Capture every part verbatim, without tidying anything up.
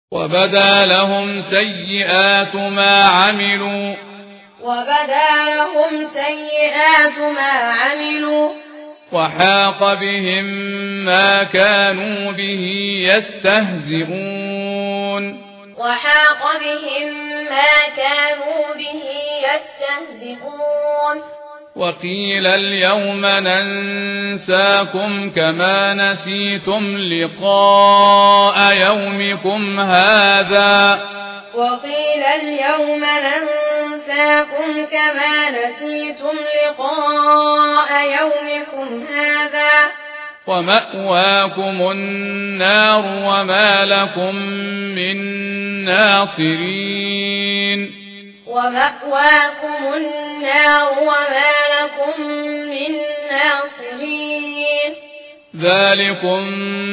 وبدا لهم سيئات ما عملوا وبدا لهم سيئات ما عملوا وحاق بهم ما كانوا به يستهزئون وحاق بهم ما كانوا به يستهزئون وقيل اليوم ننساكم كما نسيتم لقاء يومكم هذا وقيل اليوم ننساكم كما نسيتم لقاء يومكم هذا ومأواكم النار وما لكم من ناصرين ومأواكم النار وما لكم من ناصرين ذلكم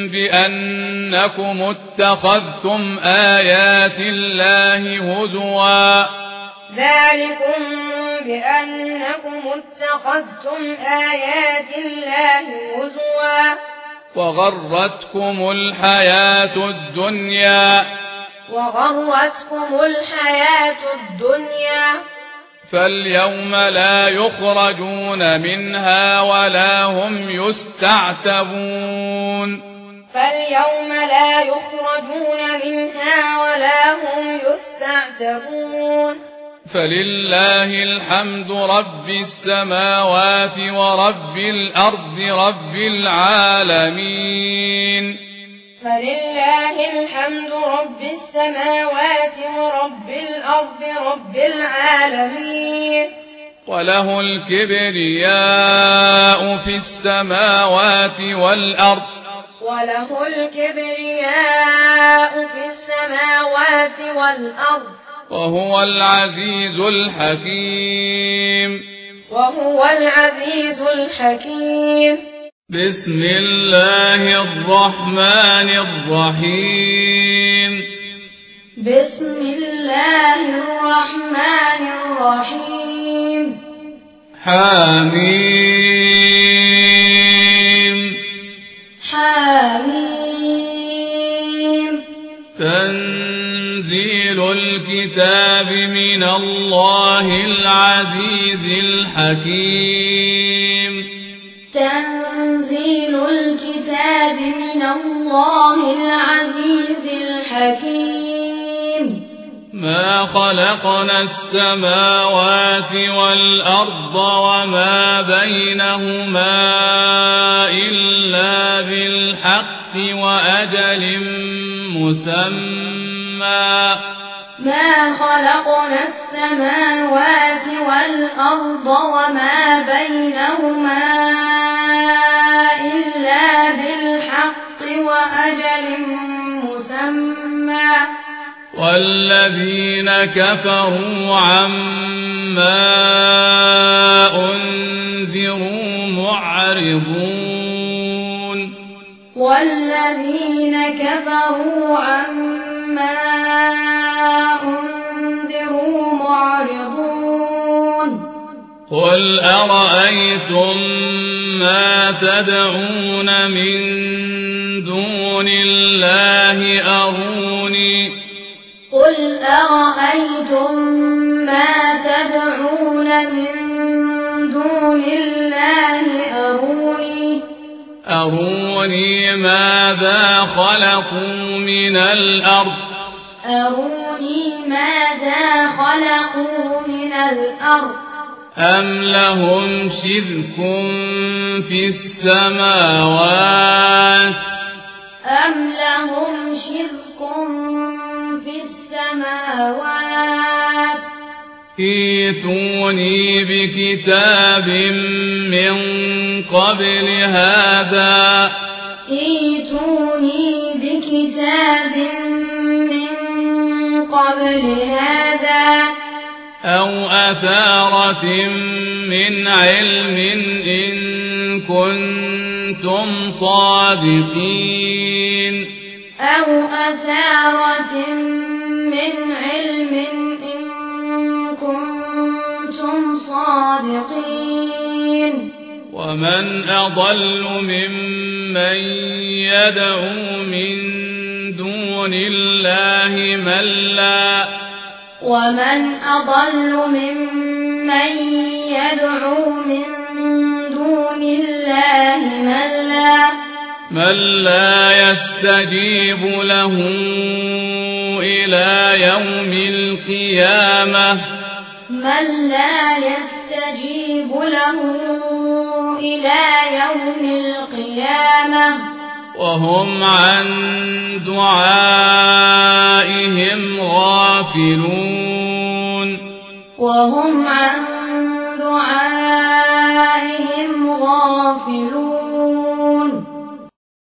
بأنكم اتخذتم آيات الله هزوا ذلكم بأنكم اتخذتم آيات الله هزوا وغرتكم الحياة الدنيا وغرتكم الحياة الدنيا فاليوم لا يخرجون منها ولا هم يستعتبون فاليوم لا يخرجون منها ولا هم يستعتبون فلله الحمد رب السماوات ورب الأرض رب العالمين فلله الحمد رب السماوات ورب الأرض رب العالمين وله الكبرياء في السماوات والأرض وله الكبرياء في السماوات والأرض وهو العزيز الحكيم وهو العزيز الحكيم بسم الله الرحمن الرحيم بسم الله الرحمن الرحيم حميم حميم تنزيل الكتاب من الله العزيز الحكيم تنزيل الكتاب من الله العزيز الحكيم ما خلقنا السماوات والأرض وما بينهما إلا بالحق وأجل مسمى ما خلقنا السماوات والأرض وما بينهما إلا بالحق وأجل مسمى والذين كفروا عما أنذروا معرضون والذين كفروا عما أنذروا معرضون قل أرأيتم ما تدعون من دون الله أروني قل أرأيتم ما تدعون من دون الله أروني أروني ماذا خلقوا من الأرض أروني ماذا خلقوا من الأرض أم لهم شرك في السماوات أم لهم شرك في السماوات ائتوني بكتاب من قبل هذا ائتوني بكتاب من قبل هذا أو أثارة من علم إن كنتم صادقين أو أثارة من علم إن كنتم صادقين ومن أضل ممن يدعو من دون دون الله من لا ومن أضل ممن يدعو من دون الله من لا من لا يستجيب له إلى يوم القيامة من لا يستجيب له إلى يوم القيامة وهم عن دعائهم غافلون وهم عن دعائهم غافلون